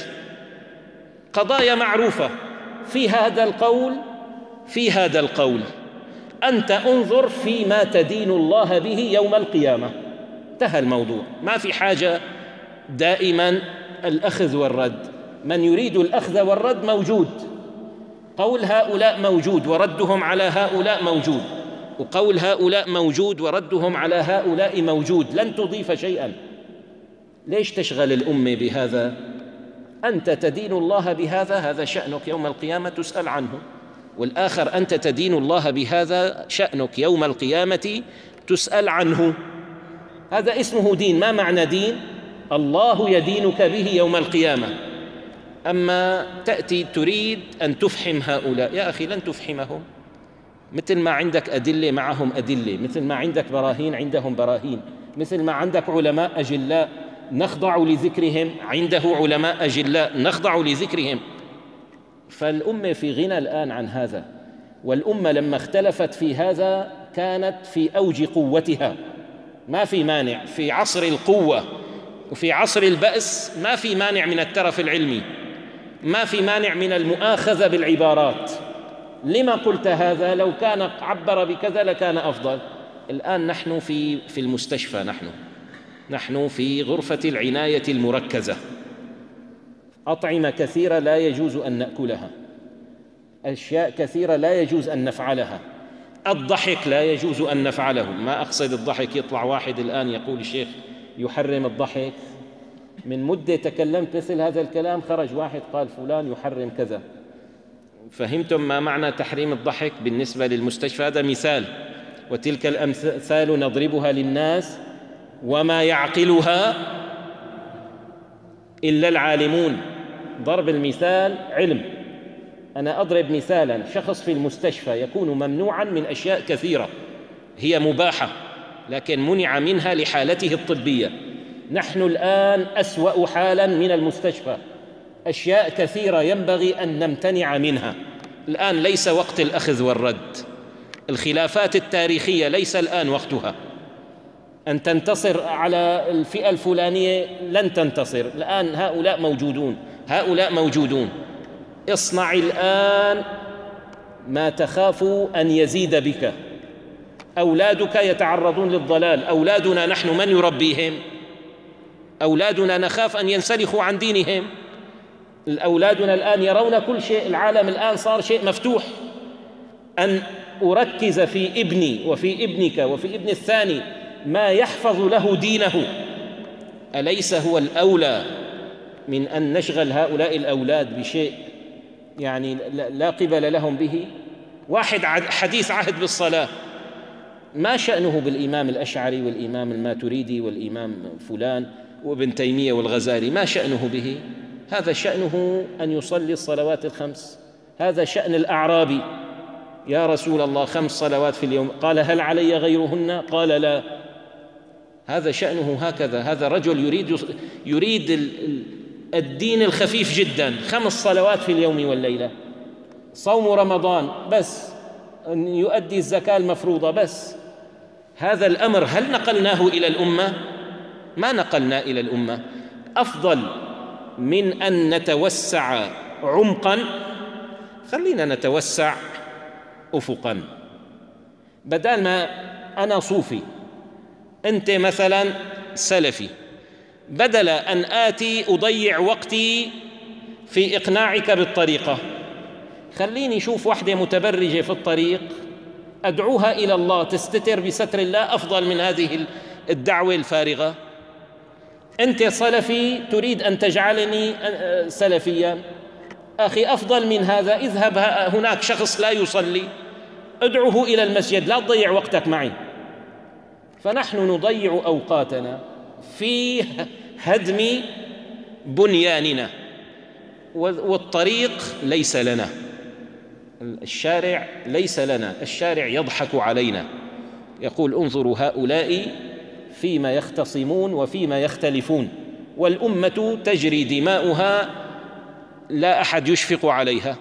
قضايا معروفة في هذا القول في هذا القول أنت انظر فيما تدين الله به يوم القيامة، انتهى الموضوع. ما في حاجة دائما الأخذ والرد. من يريد الأخذ والرد موجود، قول هؤلاء موجود وردهم على هؤلاء موجود، وقول هؤلاء موجود وردهم على هؤلاء موجود، لن تضيف شيئا. ليش تشغل الأمة بهذا؟ أنت تدين الله بهذا، هذا شأنك يوم القيامة تسأل عنه، والآخر أنت تدين الله بهذا، شأنك يوم القيامة تسأل عنه. هذا اسمه دين. ما معنى دين؟ الله يدينك به يوم القيامة. أما تأتي تريد أن تفحم هؤلاء، يا أخي لن تفحمهم. مثل ما عندك أدلة معهم أدلة، مثل ما عندك براهين عندهم براهين، مثل ما عندك علماء أجلاء نخضع لذكرهم عنده علماء أجلاء نخضع لذكرهم. فالأمة في غنى الآن عن هذا، والأمة لما اختلفت في هذا كانت في أوج قوتها. ما في مانع في عصر القوة وفي عصر البأس، ما في مانع من الترف العلمي، ما في مانع من المؤاخذة بالعبارات. لما قلت هذا؟ لو كان عبر بكذا لكان أفضل. الآن نحن في في المستشفى، نحن نحن في غرفة العناية المركزة، أطعمة كثيرة لا يجوز أن نأكلها، أشياء كثيرة لا يجوز أن نفعلها، الضحك لا يجوز أن نفعله. ما أقصد الضحك، يطلع واحد الآن يقول الشيخ يحرم الضحك. من مدة تكلمت مثل هذا الكلام، خرج واحد قال فلان يحرم كذا. فهمتم ما معنى تحريم الضحك بالنسبة للمستشفى؟ هذا مثال، وتلك الأمثال نضربها للناس وما يعقلها إلا العالمون. ضرب المثال علم. أنا أضرب مثالا، شخص في المستشفى يكون ممنوعا من أشياء كثيرة هي مباحة لكن منع منها لحالته الطبية. نحن الآن أسوأ حالا من المستشفى، أشياء كثيرة ينبغي أن نمتنع منها. الآن ليس وقت الأخذ والرد. الخلافات التاريخية ليس الآن وقتها. أن تنتصر على الفئة الفلانية لن تنتصر. الآن هؤلاء موجودون، هؤلاء موجودون. اصنع الآن ما تخاف أن يزيد بك، أولادك يتعرضون للضلال، أولادنا نحن من يربيهم؟ أولادنا نخاف أن ينسلخوا عن دينهم. أولادنا الآن يرون كل شيء، العالم الآن صار شيء مفتوح. أن أركز في ابني وفي ابنك وفي ابن الثاني ما يحفظ له دينه، أليس هو الأولى من أن نشغل هؤلاء الأولاد بشيء يعني لا قبل لهم به؟ واحد حديث عهد بالصلاة، ما شأنه بالإمام الأشعري والإمام الماتريدي والإمام فلان وابن تيمية والغزالي؟ ما شأنه به؟ هذا شأنه أن يصلي الصلوات الخمس. هذا شأن الأعرابي: يا رسول الله خمس صلوات في اليوم، قال: هل علي غيرهن؟ قال: لا. هذا شأنه هكذا. هذا رجل يريد يريد الدين الخفيف جدا، خمس صلوات في اليوم والليلة، صوم رمضان بس، أن يؤدي الزكاة المفروضة بس. هذا الأمر هل نقلناه إلى الأمة؟ ما نقلنا إلى الأمة. أفضل من أن نتوسع عمقا، خلينا نتوسع أفقا. بدل ما أنا صوفي، أنت مثلا سلفي، بدل أن آتي أضيع وقتي في إقناعك بالطريقة، خليني شوف واحدة متبرجة في الطريق أدعوها إلى الله تستتر بستر الله، أفضل من هذه الدعوة الفارغة. أنت صلفي تريد أن تجعلني سلفيا، أخي أفضل من هذا اذهب هناك شخص لا يصلي ادعوه إلى المسجد، لا تضيع وقتك معي. فنحن نضيع أوقاتنا في هدم بنياننا، والطريق ليس لنا، الشارع ليس لنا، الشارع يضحك علينا، يقول: انظروا هؤلاء فيما يختصمون وفيما يختلفون، والأمة تجري دماؤها لا أحد يشفق عليها.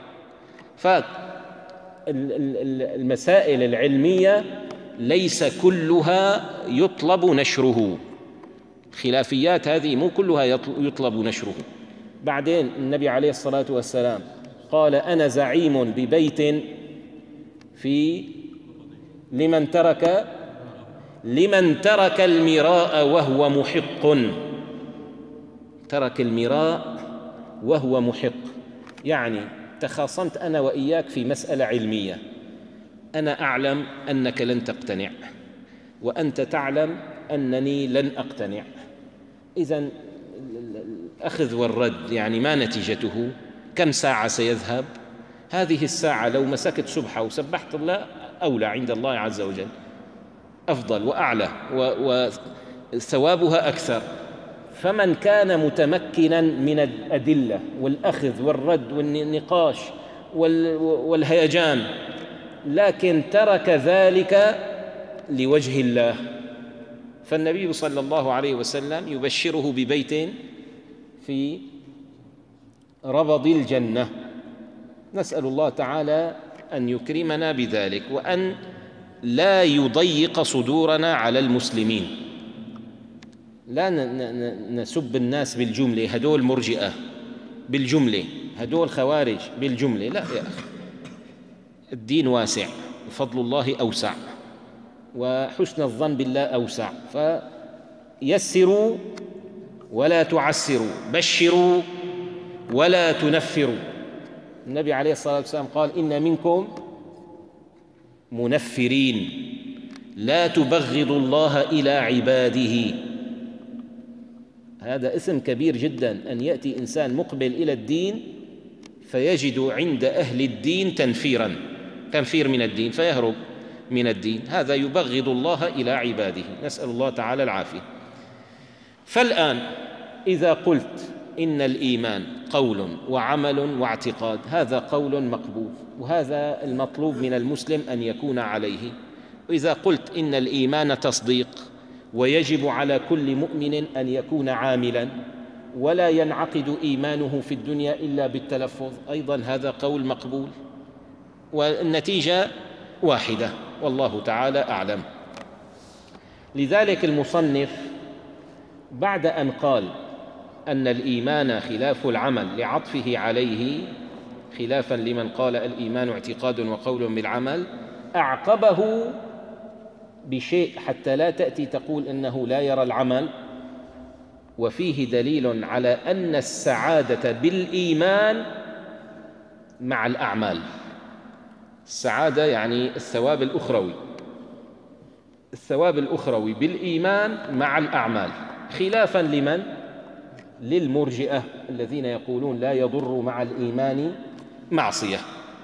فالمسائل العلمية ليس كلها يطلب نشره، خلافيات هذه مو كلها يطلب نشره. بعدين النبي عليه الصلاة والسلام قال: أنا زعيم ببيت في لمن ترك لمن ترك المراء وهو محق. ترك المراء وهو محق، يعني تخاصمت أنا وإياك في مسألة علمية، أنا أعلم أنك لن تقتنع وأنت تعلم أنني لن أقتنع، إذن الأخذ والرد يعني ما نتيجته؟ كم ساعة سيذهب؟ هذه الساعة لو مسكت سبحة وسبحت الله أولى عند الله عز وجل، أفضل وأعلى وثوابها أكثر. فمن كان متمكنا من الأدلة والأخذ والرد والنقاش والهيجان لكن ترك ذلك لوجه الله، فالنبي صلى الله عليه وسلم يبشره ببيت في ربض الجنة. نسأل الله تعالى أن يكرمنا بذلك، وأن لا يضيق صدورنا على المسلمين. لا نسب الناس بالجملة، هدول مرجئة بالجملة، هدول خوارج بالجملة، لا يا أخي، الدين واسع، فضل الله أوسع، وحسن الظن بالله أوسع. فيسروا ولا تعسروا، بشروا ولا تنفروا. النبي عليه الصلاة والسلام قال: إن منكم منفرين، لا تبغضوا الله إلى عباده. هذا اسم كبير جدا، أن يأتي إنسان مقبل إلى الدين فيجد عند أهل الدين تنفيرا، تنفير من الدين، فيهرب من الدين، هذا يبغض الله إلى عباده، نسأل الله تعالى العافية. فالآن إذا قلت إن الإيمان قول وعمل واعتقاد، هذا قول مقبول، وهذا المطلوب من المسلم أن يكون عليه. وإذا قلت إن الإيمان تصديق، ويجب على كل مؤمن أن يكون عاملا، ولا ينعقد إيمانه في الدنيا إلا بالتلفظ، أيضا هذا قول مقبول، والنتيجة واحدة والله تعالى أعلم. لذلك المصنف بعد أن قال أن الإيمان خلاف العمل لعطفه عليه خلافا لمن قال الإيمان اعتقاد وقول بالعمل، أعقبه بشيء حتى لا تأتي تقول إنه لا يرى العمل، وفيه دليل على أن السعادة بالإيمان مع الأعمال. السعادة يعني الثواب الأخروي، الثواب الأخروي بالإيمان مع الأعمال، خلافاً لمن؟ للمرجئة الذين يقولون لا يضر مع الإيمان معصية.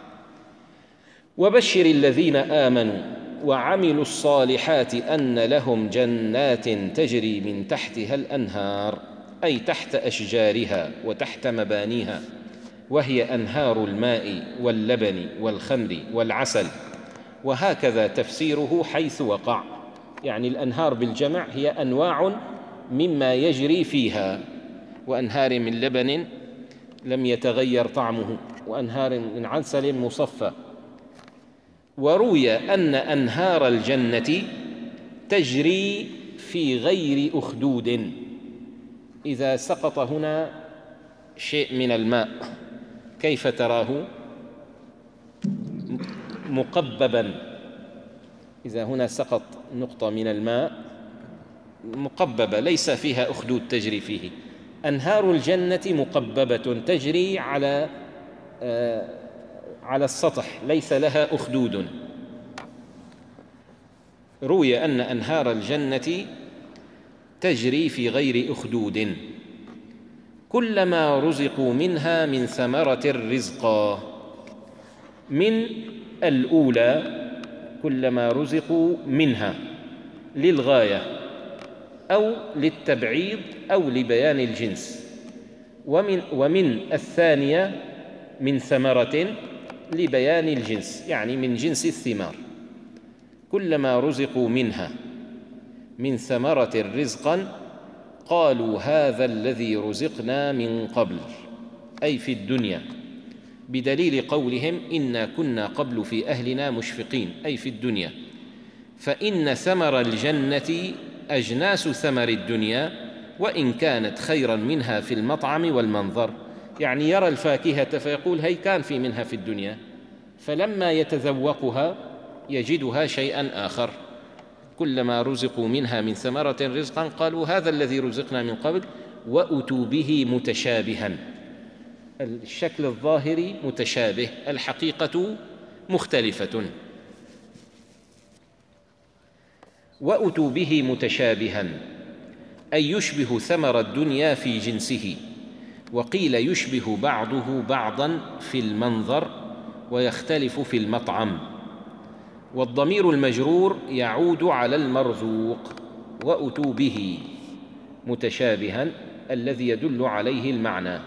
وبشر الذين آمنوا وعملوا الصالحات أن لهم جنات تجري من تحتها الأنهار، أي تحت أشجارها وتحت مبانيها، وهي أنهار الماء واللبن والخمر والعسل، وهكذا تفسيره حيث وقع. يعني الأنهار بالجمع هي أنواع مما يجري فيها، وأنهار من لبن لم يتغير طعمه، وأنهار من عسل مصفى. وروي أن أنهار الجنة تجري في غير أخدود. إذا سقط هنا شيء من الماء كيف تراه؟ مقببا. إذا هنا سقط نقطة من الماء مقببة ليس فيها أخدود تجري فيه. أنهار الجنة مقببة تجري على آه على السطح، ليس لها أخدود. روي أن أنهار الجنة تجري في غير أخدود، كلما رزقوا منها من ثمرة رزقا. من الأولى كلما رزقوا منها للغاية أو للتبعيض أو لبيان الجنس، ومن, ومن الثانية من ثمرة لبيان الجنس، يعني من جنس الثمار. كلما رزقوا منها من ثمرة رزقا قالوا هذا الذي رزقنا من قبل، أي في الدنيا، بدليل قولهم إنا كنا قبل في أهلنا مشفقين، أي في الدنيا. فإن ثمر الجنة أجناس ثمر الدنيا، وإن كانت خيرا منها في المطعم والمنظر. يعني يرى الفاكهة فيقول هي كان في منها في الدنيا، فلما يتذوقها يجدها شيئا آخر. كلما رزقوا منها من ثمرة رزقا قالوا هذا الذي رزقنا من قبل، وأتوا به متشابها. الشكل الظاهري متشابه، الحقيقة مختلفة. وأتوا به متشابها أي يشبه ثمر الدنيا في جنسه، وقيل يشبه بعضه بعضا في المنظر ويختلف في المطعم. والضمير المجرور يعود على المرزوق. وأتوا به متشابها الذي يدل عليه المعنى.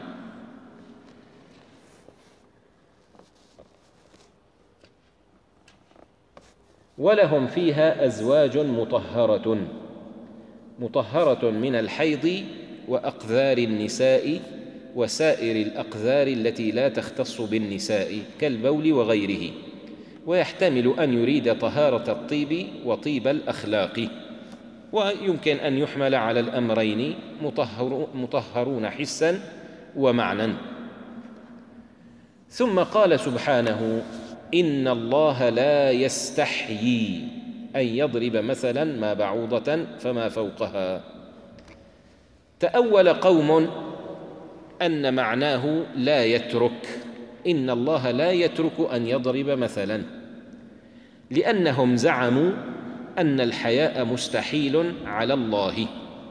ولهم فيها أزواج مطهرة، مطهرة من الحيض وأقذار النساء وسائر الأقذار التي لا تختص بالنساء كالبول وغيره، ويحتمل أن يريد طهارة الطيب وطيب الأخلاق، ويمكن أن يحمل على الأمرين، مطهر مطهرون حسا ومعنى. ثم قال سبحانه إن الله لا يستحيي أن يضرب مثلا ما بعوضة فما فوقها. تأول قوم أن معناه لا يترك، إن الله لا يترك أن يضرب مثلا، لأنهم زعموا أن الحياء مستحيل على الله.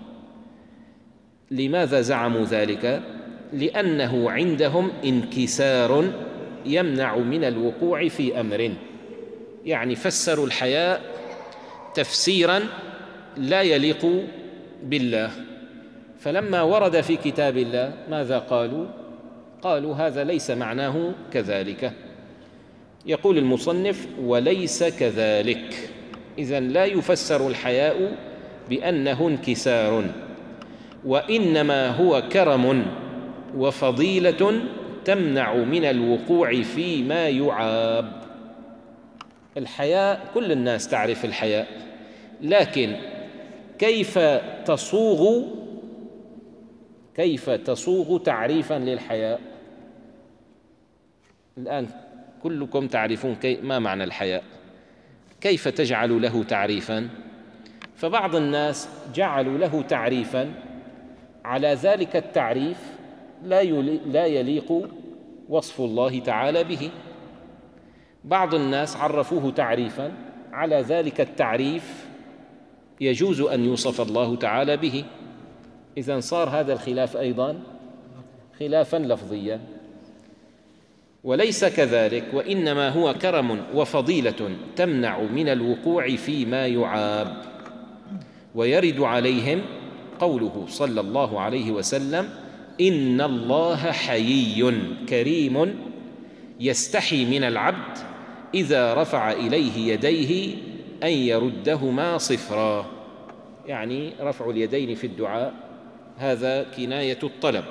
لماذا زعموا ذلك؟ لأنه عندهم انكسار يمنع من الوقوع في أمر. يعني فسروا الحياء تفسيرا لا يليق بالله، فلما ورد في كتاب الله ماذا قالوا؟ قالوا هذا ليس معناه كذلك. يقول المصنف وليس كذلك، إذن لا يفسر الحياء بأنه انكسار، وإنما هو كرم وفضيلة تمنع من الوقوع فيما يعاب. الحياء كل الناس تعرف الحياء، لكن كيف تصوغ كيف تصوغ تعريفا للحياء؟ الآن كلكم تعرفون كي ما معنى الحياء. كيف تجعل له تعريفا؟ فبعض الناس جعلوا له تعريفا على ذلك التعريف لا يليق وصف الله تعالى به، بعض الناس عرفوه تعريفا على ذلك التعريف يجوز أن يوصف الله تعالى به. إذن صار هذا الخلاف أيضا خلافا لفظيا، وليس كذلك، وإنما هو كرم وفضيلة تمنع من الوقوع فيما يعاب. ويرد عليهم قوله صلى الله عليه وسلم: إن الله حيي كريم يستحي من العبد إذا رفع إليه يديه أن يردهما صفرا، يعني رفع اليدين في الدعاء هذا كناية الطلب،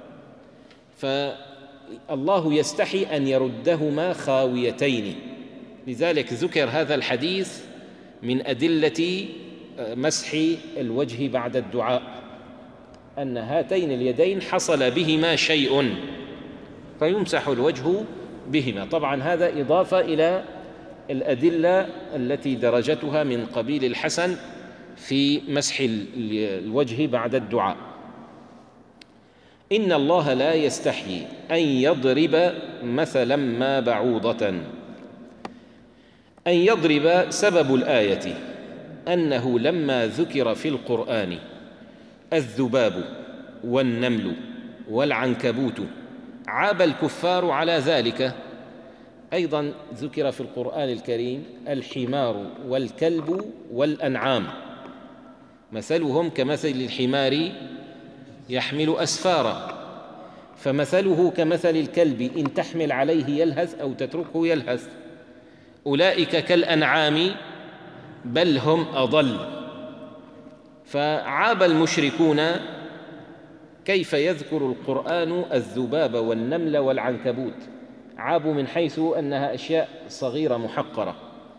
فالله يستحي أن يردهما خاويتين، لذلك ذكر هذا الحديث من أدلة مسح الوجه بعد الدعاء، أن هاتين اليدين حصل بهما شيء فيمسح الوجه بهما. طبعا هذا إضافة إلى الأدلة التي درجتها من قبيل الحسن في مسح الوجه بعد الدعاء. إن الله لا يستحيي أن يضرب مثلا ما بعوضة. أن يضرب سبب الآية أنه لما ذكر في القرآن الذباب والنمل والعنكبوت عاب الكفار على ذلك. أيضا ذكر في القرآن الكريم الحمار والكلب والأنعام، مثلهم كمثل الحمار يحمل أسفارا، فمثله كمثل الكلب إن تحمل عليه يلهث أو تتركه يلهث، أولئك كالأنعام بل هم أضل. فعاب المشركون كيف يذكر القرآن الذباب والنمل والعنكبوت، عابوا من حيث أنها أشياء صغيرة محقرة،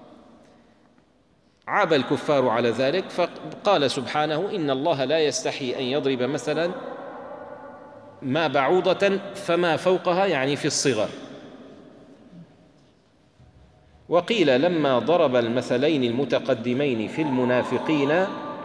عاب الكفار على ذلك، فقال سبحانه: إن الله لا يستحي أن يضرب مثلا ما بعوضة فما فوقها، يعني في الصغر. وقيل لما ضرب المثلين المتقدمين في المنافقين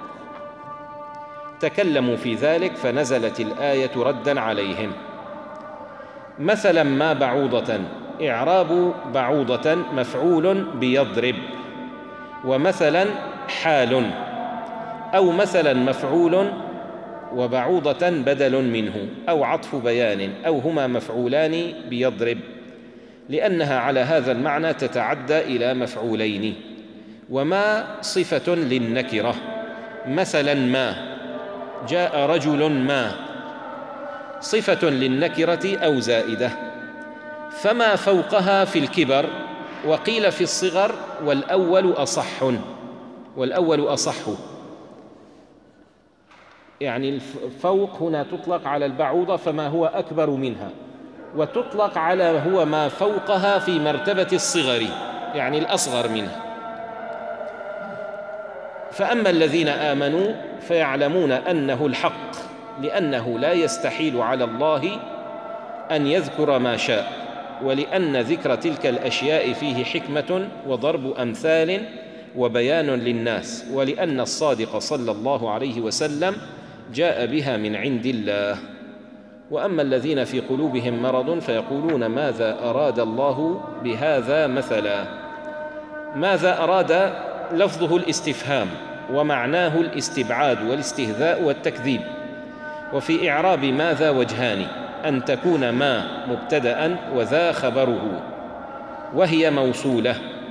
تكلموا في ذلك فنزلت الآية ردا عليهم. مثلا ما بعوضة، إعراب بعوضة مفعول بيضرب، ومثلا حال، أو مثلا مفعول وبعوضة بدل منه، أو عطف بيان، أو هما مفعولان بيضرب، لأنها على هذا المعنى تتعدى إلى مفعولين. وما صفة للنكرة، مثلا ما، جاء رجل ما، صفة للنكرة أو زائدة. فما فوقها في الكبر، وقيل في الصغر، والأول أصح، والأول أصح، يعني الفوق هنا تطلق على البعوضة فما هو أكبر منها، وتطلق على هو ما فوقها في مرتبة الصغر، يعني الأصغر منها. فأما الذين آمنوا فيعلمون أنه الحق، لأنه لا يستحيل على الله أن يذكر ما شاء، ولأن ذكر تلك الأشياء فيه حكمة وضرب أمثال وبيان للناس، ولأن الصادق صلى الله عليه وسلم جاء بها من عند الله. وأما الذين في قلوبهم مرض فيقولون ماذا أراد الله بهذا مثلا. ماذا أراد لفظه الاستفهام، ومعناه الاستبعاد والاستهزاء والتكذيب. وفي إعراب ماذا وجهان: أن تكون ما مبتدأ وذا خبره وهي موصولة،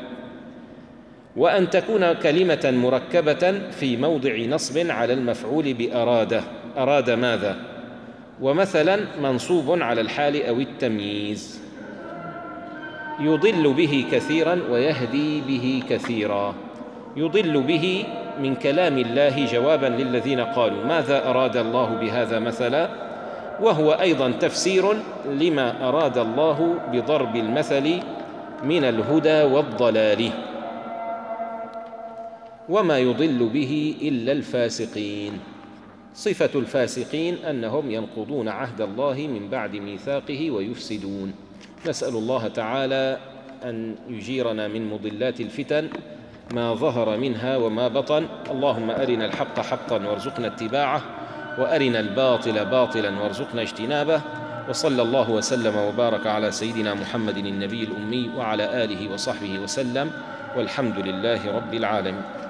وأن تكون كلمة مركبة في موضع نصب على المفعول بأراد، أراد ماذا، ومثلا منصوب على الحال أو التمييز. يضل به كثيرا ويهدي به كثيرا. يضل به من كلام الله جوابا للذين قالوا ماذا أراد الله بهذا مثلا، وهو أيضا تفسير لما أراد الله بضرب المثل من الهدى والضلال. وما يضل به إلا الفاسقين. صفة الفاسقين أنهم ينقضون عهد الله من بعد ميثاقه ويفسدون. نسأل الله تعالى أن يجيرنا من مضلات الفتن ما ظهر منها وما بطن. اللهم أرنا الحق حقا وارزقنا اتباعه، وأرنا الباطل باطلا وارزقنا اجتنابه. وصلى الله وسلم وبارك على سيدنا محمد النبي الأمي وعلى آله وصحبه وسلم، والحمد لله رب العالمين.